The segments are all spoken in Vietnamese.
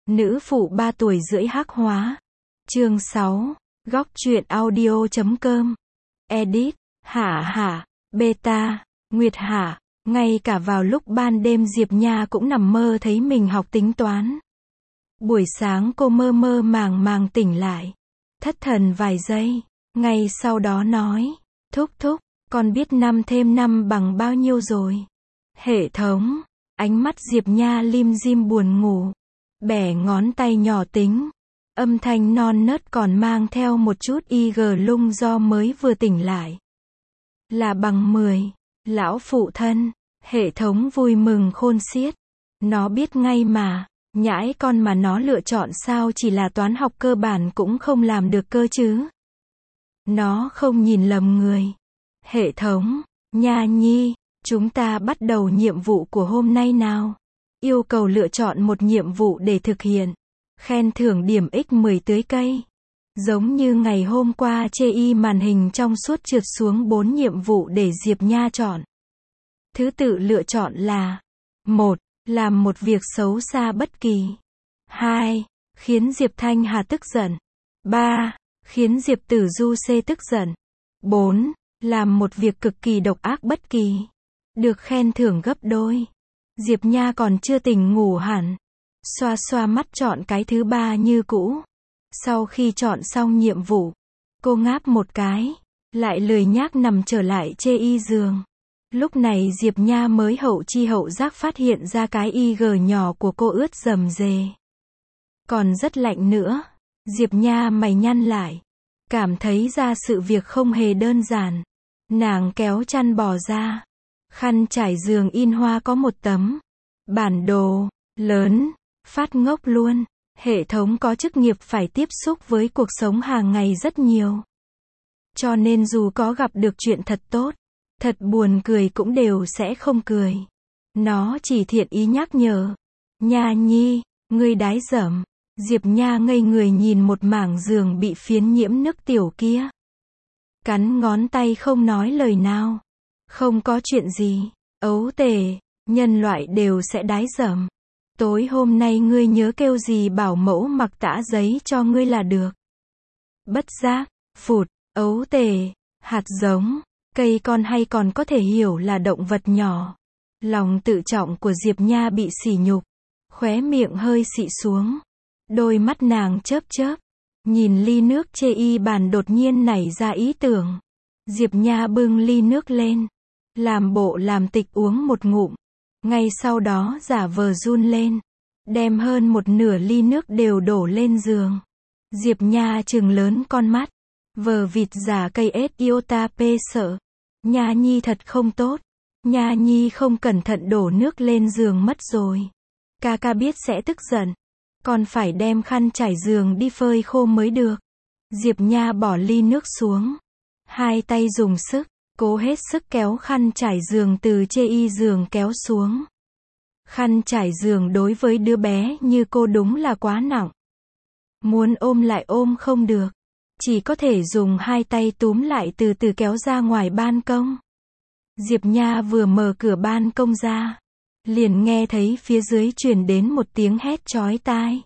Nữ phụ 3 tuổi rưỡi hắc hóa. Chương 6. Góc truyện audio.com. Edit. Hả. Beta. Nguyệt hả. Ngay cả vào lúc ban đêm Diệp Nha cũng nằm mơ thấy mình học tính toán. Buổi sáng cô mơ mơ màng tỉnh lại. Thất thần vài giây. Ngay sau đó nói. Thúc, con biết 5 thêm 5 bằng bao nhiêu rồi? Hệ thống. Ánh mắt Diệp Nha lim dim buồn ngủ. Bẻ ngón tay nhỏ tính. Âm thanh non nớt còn mang theo một chút IG lung do mới vừa tỉnh lại. Là bằng 10. Lão phụ thân. Hệ thống vui mừng khôn xiết. Nó biết ngay mà. Nhãi con mà nó lựa chọn sao chỉ là toán học cơ bản cũng không làm được cơ chứ. Nó không nhìn lầm người. Hệ thống. Nha nhi. Chúng ta bắt đầu nhiệm vụ của hôm nay nào. Yêu cầu lựa chọn một nhiệm vụ để thực hiện. Khen thưởng điểm x10 tưới cây. Giống như ngày hôm qua chê y màn hình trong suốt trượt xuống 4 nhiệm vụ để Diệp Nha chọn. Thứ tự lựa chọn là 1. Làm một việc xấu xa bất kỳ. 2. Khiến Diệp Thanh Hà tức giận. 3. Khiến Diệp Tử Du C tức giận. 4. Làm một việc cực kỳ độc ác bất kỳ. Được khen thưởng gấp đôi. Diệp Nha còn chưa tỉnh ngủ hẳn. Xoa mắt chọn cái thứ 3 như cũ. Sau khi chọn xong nhiệm vụ, cô ngáp một cái, lại lười nhác nằm trở lại chê y giường. Lúc này Diệp Nha mới hậu chi hậu giác phát hiện ra cái IG nhỏ của cô ướt rầm rề. Còn rất lạnh nữa. Diệp Nha mày nhăn lại. Cảm thấy ra sự việc không hề đơn giản. Nàng kéo chăn bò ra. Khăn trải giường in hoa có một tấm. Bản đồ, lớn, phát ngốc luôn. Hệ thống có chức nghiệp phải tiếp xúc với cuộc sống hàng ngày rất nhiều. Cho nên dù có gặp được chuyện thật tốt, thật buồn cười cũng đều sẽ không cười. Nó chỉ thiện ý nhắc nhở. Nha nhi, ngươi đái dởm. Diệp Nha ngây người nhìn một mảng giường bị phiến nhiễm nước tiểu kia. Cắn ngón tay không nói lời nào. Không có chuyện gì. Ấu tể, nhân loại đều sẽ đái dởm. Tối hôm nay ngươi nhớ kêu gì bảo mẫu mặc tã giấy cho ngươi là được. Bất giác, phụt, ấu tể, hạt giống, cây con hay còn có thể hiểu là động vật nhỏ. Lòng tự trọng của Diệp Nha bị sỉ nhục. Khóe miệng hơi xị xuống. Đôi mắt nàng chớp. Nhìn ly nước chê y bàn đột nhiên nảy ra ý tưởng. Diệp Nha bưng ly nước lên. Làm bộ làm tịch uống một ngụm. Ngay sau đó giả vờ run lên. Đem hơn một nửa ly nước đều đổ lên giường. Diệp Nha trừng lớn con mắt. Vờ vịt giả cây ết iota p sợ. Nha nhi thật không tốt. Nha nhi không cẩn thận đổ nước lên giường mất rồi. Ca biết sẽ tức giận. Còn phải đem khăn trải giường đi phơi khô mới được. Diệp Nha bỏ ly nước xuống. Hai tay dùng sức. Cố hết sức kéo khăn trải giường từ chê y giường kéo xuống. Khăn trải giường đối với đứa bé như cô đúng là quá nặng. Muốn ôm lại ôm không được. Chỉ có thể dùng hai tay túm lại từ từ kéo ra ngoài ban công. Diệp Nha vừa mở cửa ban công ra. Liền nghe thấy phía dưới truyền đến một tiếng hét chói tai.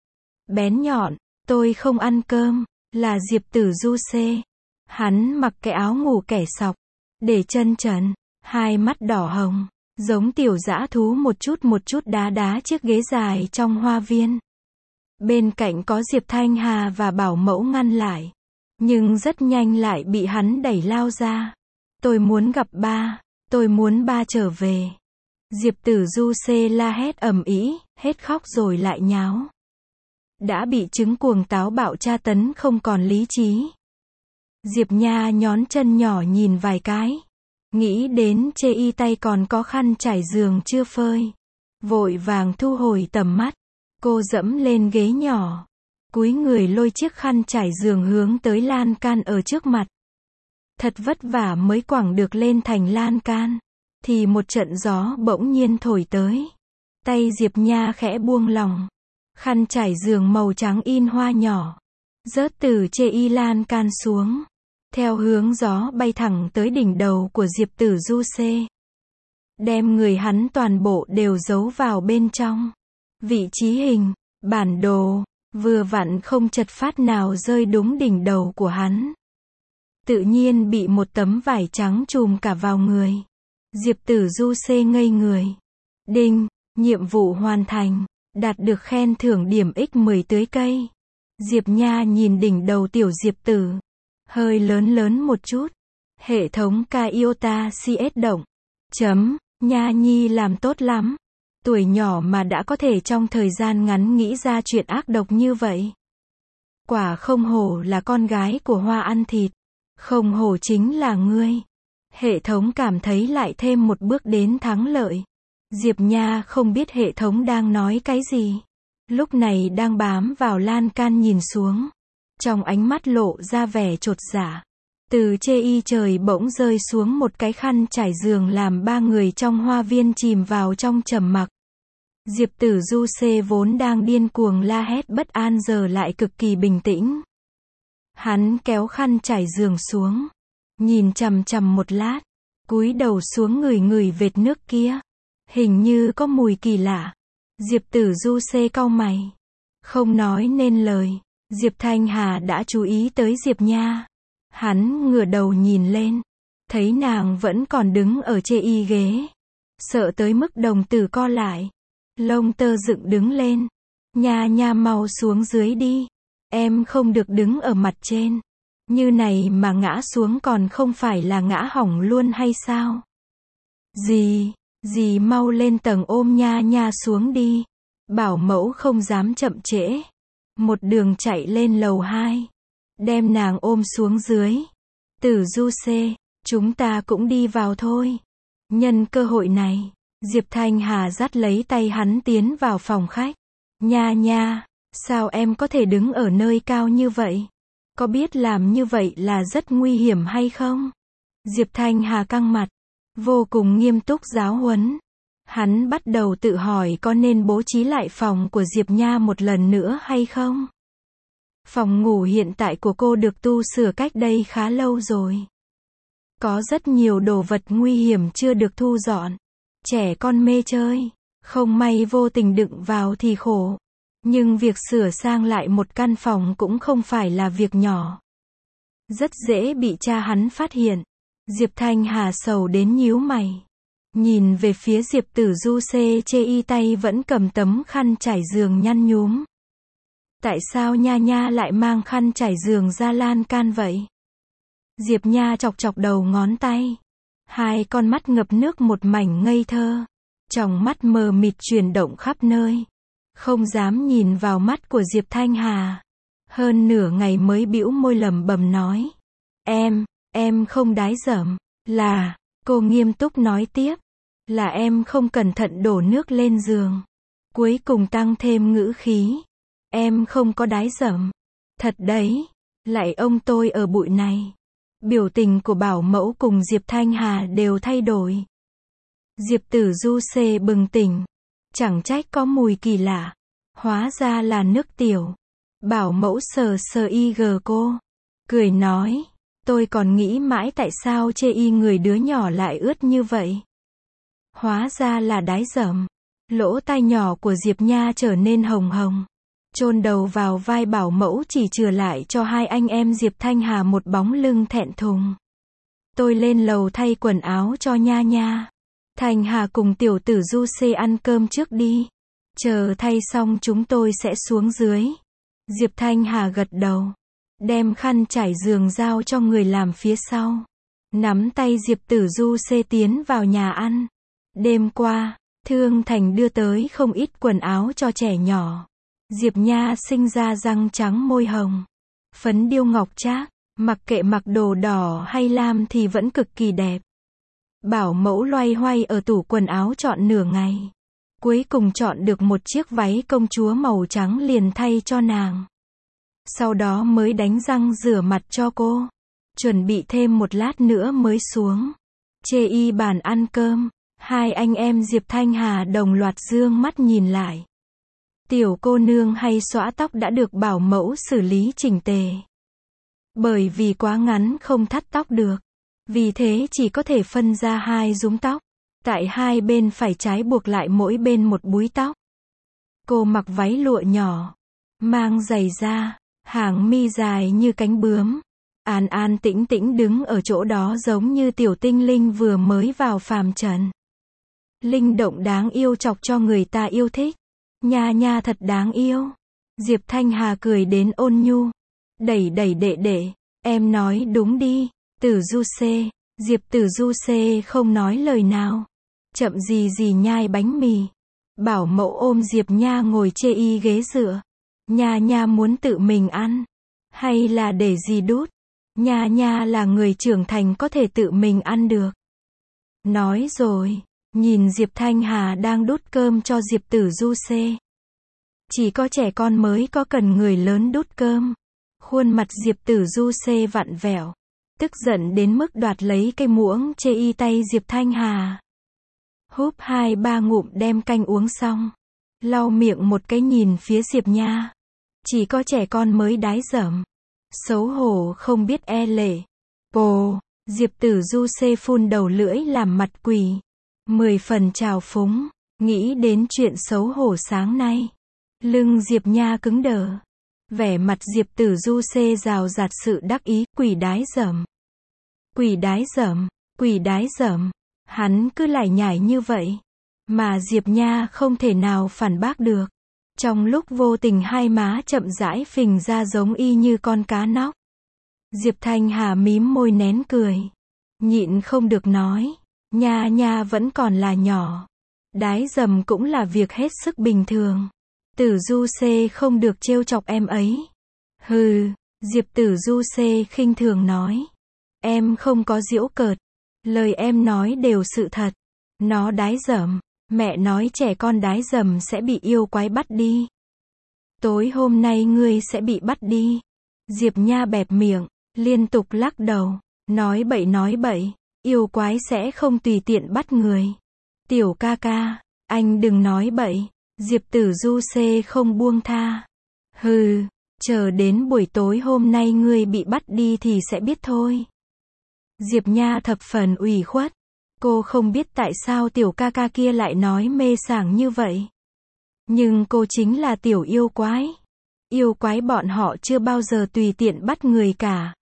Bén nhọn, tôi không ăn cơm, là Diệp Tử Du C. Hắn mặc cái áo ngủ kẻ sọc. Để chân trần, hai mắt đỏ hồng, giống tiểu dã thú một chút đá chiếc ghế dài trong hoa viên. Bên cạnh có Diệp Thanh Hà và bảo mẫu ngăn lại. Nhưng rất nhanh lại bị hắn đẩy lao ra. Tôi muốn gặp ba, tôi muốn ba trở về. Diệp Tử Du C la hét ầm ĩ, hết khóc rồi lại nháo. Đã bị chứng cuồng táo bạo tra tấn không còn lý trí. Diệp Nha nhón chân nhỏ nhìn vài cái. Nghĩ đến chê y tay còn có khăn trải giường chưa phơi. Vội vàng thu hồi tầm mắt. Cô dẫm lên ghế nhỏ. Cúi người lôi chiếc khăn trải giường hướng tới lan can ở trước mặt. Thật vất vả mới quẳng được lên thành lan can. Thì một trận gió bỗng nhiên thổi tới. Tay Diệp Nha khẽ buông lỏng. Khăn trải giường màu trắng in hoa nhỏ. Rớt từ chê y lan can xuống. Theo hướng gió bay thẳng tới đỉnh đầu của Diệp Tử Du C. Đem người hắn toàn bộ đều giấu vào bên trong. Vị trí hình, Bản đồ, vừa vặn không chật phát nào rơi đúng đỉnh đầu của hắn. Tự nhiên bị một tấm vải trắng trùm cả vào người. Diệp Tử Du xê ngây người. Đinh, nhiệm vụ hoàn thành, đạt được khen thưởng điểm x10 tưới cây. Diệp Nha nhìn đỉnh đầu tiểu Diệp Tử. Hơi lớn lớn một chút. Hệ thống ca iota CS động. Nha Nhi làm tốt lắm. Tuổi nhỏ mà đã có thể trong thời gian ngắn nghĩ ra chuyện ác độc như vậy. Quả không hổ là con gái của Hoa ăn thịt. Không hổ chính là ngươi. Hệ thống cảm thấy lại thêm một bước đến thắng lợi. Diệp Nha không biết hệ thống đang nói cái gì. Lúc này đang bám vào lan can nhìn xuống. Trong ánh mắt lộ ra vẻ chột dạ. Từ chê trời bỗng rơi xuống một cái khăn trải giường làm ba người trong hoa viên chìm vào trong trầm mặc. Diệp Tử Du xê vốn đang điên cuồng la hét bất an giờ lại cực kỳ bình tĩnh. Hắn kéo khăn trải giường xuống. Nhìn chằm chằm một lát. Cúi đầu xuống ngửi vệt nước kia. Hình như có mùi kỳ lạ. Diệp Tử Du xê cau mày. Không nói nên lời. Diệp Thanh Hà đã chú ý tới Diệp Nha. Hắn ngửa đầu nhìn lên. Thấy nàng vẫn còn đứng ở chê ghế. Sợ tới mức đồng tử co lại. Lông tơ dựng đứng lên. Nha mau xuống dưới đi. Em không được đứng ở mặt trên. Như này mà ngã xuống còn không phải là ngã hỏng luôn hay sao? Dì mau lên tầng ôm Nha xuống đi. Bảo mẫu không dám chậm trễ. Một đường chạy lên lầu 2. Đem nàng ôm xuống dưới. Tử Du xê, chúng ta cũng đi vào thôi. Nhân cơ hội này, Diệp Thanh Hà dắt lấy tay hắn tiến vào phòng khách. Nha, sao em có thể đứng ở nơi cao như vậy? Có biết làm như vậy là rất nguy hiểm hay không? Diệp Thanh Hà căng mặt, vô cùng nghiêm túc giáo huấn. Hắn bắt đầu tự hỏi có nên bố trí lại phòng của Diệp Nha một lần nữa hay không? Phòng ngủ hiện tại của cô được tu sửa cách đây khá lâu rồi. Có rất nhiều đồ vật nguy hiểm chưa được thu dọn. Trẻ con mê chơi, không may vô tình đựng vào thì khổ. Nhưng việc sửa sang lại một căn phòng cũng không phải là việc nhỏ. Rất dễ bị cha hắn phát hiện. Diệp Thanh Hà sầu đến nhíu mày. Nhìn về phía Diệp Tử Du xê chê tay vẫn cầm tấm khăn trải giường nhăn nhúm. Tại sao Nha lại mang khăn trải giường ra lan can vậy? Diệp Nha chọc đầu ngón tay. Hai con mắt ngập nước một mảnh ngây thơ. Tròng mắt mờ mịt chuyển động khắp nơi. Không dám nhìn vào mắt của Diệp Thanh Hà. Hơn nửa ngày mới bĩu môi lẩm bẩm nói. Em không đái dởm. Là, cô nghiêm túc nói tiếp. Là em không cẩn thận đổ nước lên giường. Cuối cùng tăng thêm ngữ khí. Em không có đái dởm. Thật đấy. Lại ông tôi ở bụi này. Biểu tình của bảo mẫu cùng Diệp Thanh Hà đều thay đổi. Diệp Tử Du xê bừng tỉnh. Chẳng trách có mùi kỳ lạ. Hóa ra là nước tiểu. Bảo mẫu sờ cô. Cười nói. Tôi còn nghĩ mãi tại sao chê người đứa nhỏ lại ướt như vậy. Hóa ra là đái dởm. Lỗ tai nhỏ của Diệp Nha trở nên hồng hồng. Chôn đầu vào vai bảo mẫu chỉ chừa lại cho hai anh em Diệp Thanh Hà một bóng lưng thẹn thùng. Tôi lên lầu thay quần áo cho Nha. Thanh Hà cùng tiểu Tử Du xê ăn cơm trước đi. Chờ thay xong chúng tôi sẽ xuống dưới. Diệp Thanh Hà gật đầu. Đem khăn trải giường giao cho người làm phía sau. Nắm tay Diệp Tử Du xê tiến vào nhà ăn. Đêm qua, Thương Thành đưa tới không ít quần áo cho trẻ nhỏ. Diệp Nha sinh ra răng trắng môi hồng. Phấn điêu ngọc trác, mặc kệ mặc đồ đỏ hay lam thì vẫn cực kỳ đẹp. Bảo mẫu loay hoay ở tủ quần áo chọn nửa ngày. Cuối cùng chọn được một chiếc váy công chúa màu trắng liền thay cho nàng. Sau đó mới đánh răng rửa mặt cho cô. Chuẩn bị thêm một lát nữa mới xuống. Chê bàn ăn cơm. Hai anh em Diệp Thanh Hà đồng loạt dương mắt nhìn lại. Tiểu cô nương hay xõa tóc đã được bảo mẫu xử lý chỉnh tề. Bởi vì quá ngắn không thắt tóc được. Vì thế chỉ có thể phân ra hai rúm tóc. Tại hai bên phải trái buộc lại mỗi bên một búi tóc. Cô mặc váy lụa nhỏ, mang giày da, hàng mi dài như cánh bướm. An an tĩnh tĩnh đứng ở chỗ đó giống như tiểu tinh linh vừa mới vào phàm trần. Linh động đáng yêu chọc cho người ta yêu thích. Nha nha thật đáng yêu. Diệp Thanh Hà cười đến ôn nhu. Đẩy đẩy đệ đệ, em nói đúng đi. Tử Du Xê. Diệp Tử Du Xê không nói lời nào. Chậm gì gì nhai bánh mì. Bảo mẫu ôm Diệp Nha ngồi chê y ghế dựa. Nha nha muốn tự mình ăn. Hay là để gì đút? Nha nha là người trưởng thành có thể tự mình ăn được. Nói rồi, nhìn Diệp Thanh Hà đang đút cơm cho Diệp Tử Du Xê. Chỉ có trẻ con mới có cần người lớn đút cơm. Khuôn mặt Diệp Tử Du Xê vặn vẹo. Tức giận đến mức đoạt lấy cây muỗng chê y tay Diệp Thanh Hà. Húp 2-3 ngụm đem canh uống xong. Lau miệng một cái nhìn phía Diệp Nha. Chỉ có trẻ con mới đái dởm. Xấu hổ không biết e lệ. Ồ, Diệp Tử Du Xê phun đầu lưỡi làm mặt quỷ. 10 phần trào phúng. Nghĩ đến chuyện xấu hổ sáng nay. Lưng Diệp Nha cứng đờ. Vẻ mặt Diệp Tử Du Xê rào rạt sự đắc ý. Quỷ đái dởm. Quỷ đái dởm. Quỷ đái dởm. Hắn cứ lải nhải như vậy. Mà Diệp Nha không thể nào phản bác được. Trong lúc vô tình hai má chậm rãi phình ra giống y như con cá nóc. Diệp Thanh Hà mím môi nén cười. Nhịn không được nói. Nha nha vẫn còn là nhỏ. Đái dầm cũng là việc hết sức bình thường. Tử Du Xê không được trêu chọc em ấy. Hừ, Diệp Tử Du Xê khinh thường nói. Em không có giễu cợt. Lời em nói đều sự thật. Nó đái dầm. Mẹ nói trẻ con đái dầm sẽ bị yêu quái bắt đi. Tối hôm nay ngươi sẽ bị bắt đi. Diệp Nha bẹp miệng, liên tục lắc đầu. Nói bậy, yêu quái sẽ không tùy tiện bắt người. Tiểu ca ca, anh đừng nói bậy. Diệp Tử Du Xê không buông tha. Hừ, chờ đến buổi tối hôm nay ngươi bị bắt đi thì sẽ biết thôi. Diệp Nha thập phần ủy khuất. Cô không biết tại sao tiểu ca ca kia lại nói mê sảng như vậy. Nhưng cô chính là tiểu yêu quái. Yêu quái bọn họ chưa bao giờ tùy tiện bắt người cả.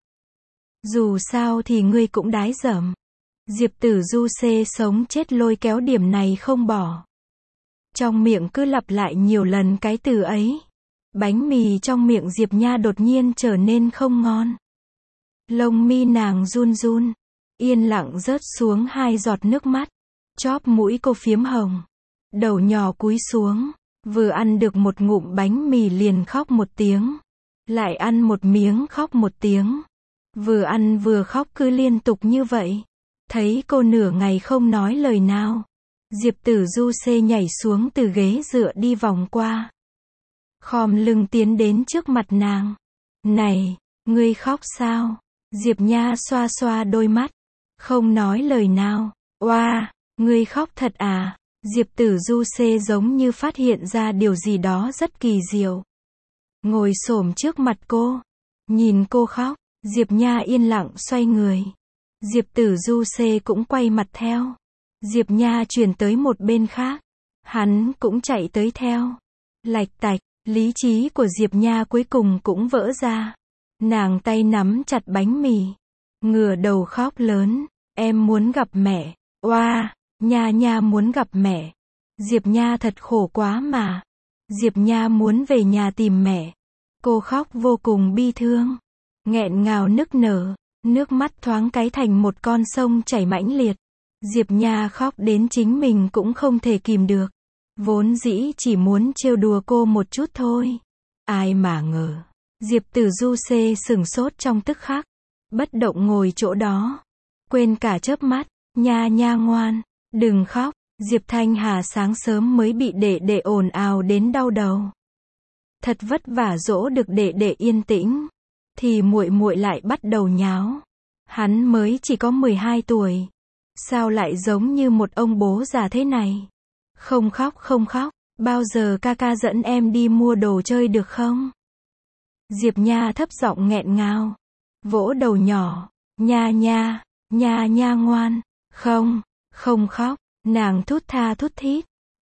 Dù sao thì ngươi cũng đái dởm. Diệp Tử Du Xê sống chết lôi kéo điểm này không bỏ. Trong miệng cứ lặp lại nhiều lần cái từ ấy. Bánh mì trong miệng Diệp Nha đột nhiên trở nên không ngon. Lông mi nàng run run. Yên lặng rớt xuống 2 giọt nước mắt. Chóp mũi cô phiếm hồng. Đầu nhỏ cúi xuống. Vừa ăn được một ngụm bánh mì liền khóc một tiếng. Lại ăn một miếng khóc một tiếng. Vừa ăn vừa khóc cứ liên tục như vậy. Thấy cô nửa ngày không nói lời nào. Diệp Tử Du Xê nhảy xuống từ ghế dựa đi vòng qua. Khom lưng tiến đến trước mặt nàng. Này, ngươi khóc sao? Diệp Nha xoa xoa đôi mắt. Không nói lời nào. Oa, ngươi khóc thật à? Diệp Tử Du Xê giống như phát hiện ra điều gì đó rất kỳ diệu. Ngồi xổm trước mặt cô. Nhìn cô khóc. Diệp Nha yên lặng xoay người. Diệp Tử Du Xê cũng quay mặt theo. Diệp Nha chuyển tới một bên khác. Hắn cũng chạy tới theo. Lạch tạch, lý trí của Diệp Nha cuối cùng cũng vỡ ra. Nàng tay nắm chặt bánh mì. Ngửa đầu khóc lớn. Em muốn gặp mẹ. Oa, Nha Nha muốn gặp mẹ. Diệp Nha thật khổ quá mà. Diệp Nha muốn về nhà tìm mẹ. Cô khóc vô cùng bi thương. Nghẹn ngào nức nở. Nước mắt thoáng cái thành một con sông chảy mãnh liệt. Diệp Nha khóc đến chính mình cũng không thể kìm được. Vốn dĩ chỉ muốn trêu đùa cô một chút thôi. Ai mà ngờ. Diệp Tử Du Xê sửng sốt trong tức khắc. Bất động ngồi chỗ đó. Quên cả chớp mắt. Nha Nha ngoan. Đừng khóc. Diệp Thanh Hà sáng sớm mới bị đệ đệ ồn ào đến đau đầu. Thật vất vả dỗ được đệ đệ yên tĩnh. Thì muội muội lại bắt đầu nháo. Hắn mới chỉ có 12 tuổi. Sao lại giống như một ông bố già thế này? Không khóc không khóc. Bao giờ ca ca dẫn em đi mua đồ chơi được không? Diệp Nha thấp giọng nghẹn ngào. Vỗ đầu nhỏ. Nha Nha. Nha Nha ngoan. Không. Không khóc. Nàng thút tha thút thít.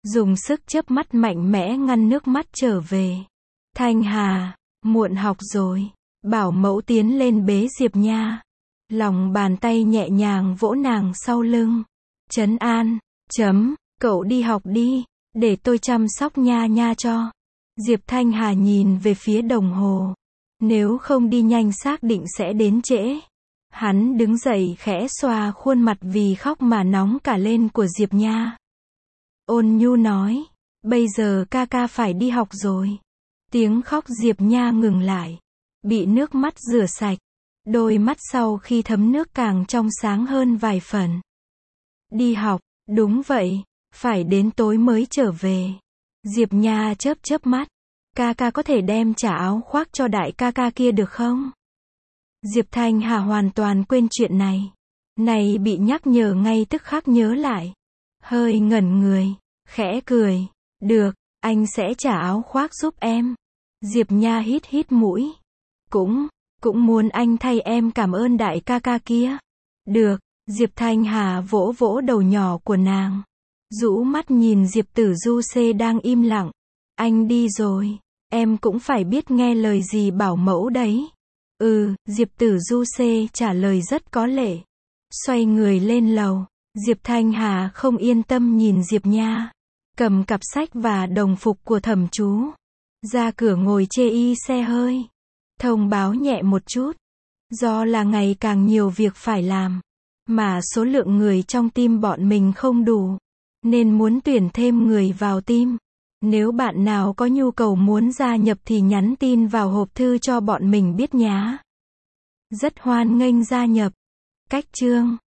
dùng sức chớp mắt mạnh mẽ ngăn nước mắt trở về. Thanh Hà, muộn học rồi. Bảo mẫu tiến lên bế Diệp Nha. Lòng bàn tay nhẹ nhàng vỗ nàng sau lưng. Trấn an, cậu đi học đi, để tôi chăm sóc Nha Nha cho. Diệp Thanh Hà nhìn về phía đồng hồ. Nếu không đi nhanh xác định sẽ đến trễ. Hắn đứng dậy khẽ xoa khuôn mặt vì khóc mà nóng cả lên của Diệp Nha. Ôn nhu nói, bây giờ ca ca phải đi học rồi. Tiếng khóc Diệp Nha ngừng lại. Bị nước mắt rửa sạch. Đôi mắt sau khi thấm nước càng trong sáng hơn vài phần. Đi học, đúng vậy, phải đến tối mới trở về. Diệp Nha chớp chớp mắt. Ca ca có thể đem trả áo khoác cho đại ca ca kia được không? Diệp Thanh Hà hoàn toàn quên chuyện này. Này bị nhắc nhở ngay tức khắc nhớ lại. Hơi ngẩn người, khẽ cười. Được, anh sẽ trả áo khoác giúp em. Diệp Nha hít hít mũi. Cũng muốn anh thay em cảm ơn đại ca ca kia. Được, Diệp Thanh Hà vỗ vỗ đầu nhỏ của nàng. Rũ mắt nhìn Diệp Tử Du C đang im lặng. Anh đi rồi, em cũng phải biết nghe lời gì bảo mẫu đấy. Diệp Tử Du C trả lời rất có lệ. Xoay người lên lầu, Diệp Thanh Hà không yên tâm nhìn Diệp Nha. Cầm cặp sách và đồng phục của thẩm chú. Ra cửa ngồi chê y xe hơi. Thông báo nhẹ một chút. Do là ngày càng nhiều việc phải làm. Mà số lượng người trong team bọn mình không đủ. Nên muốn tuyển thêm người vào team. Nếu bạn nào có nhu cầu muốn gia nhập thì nhắn tin vào hộp thư cho bọn mình biết nhá. Rất hoan nghênh gia nhập. Cách chương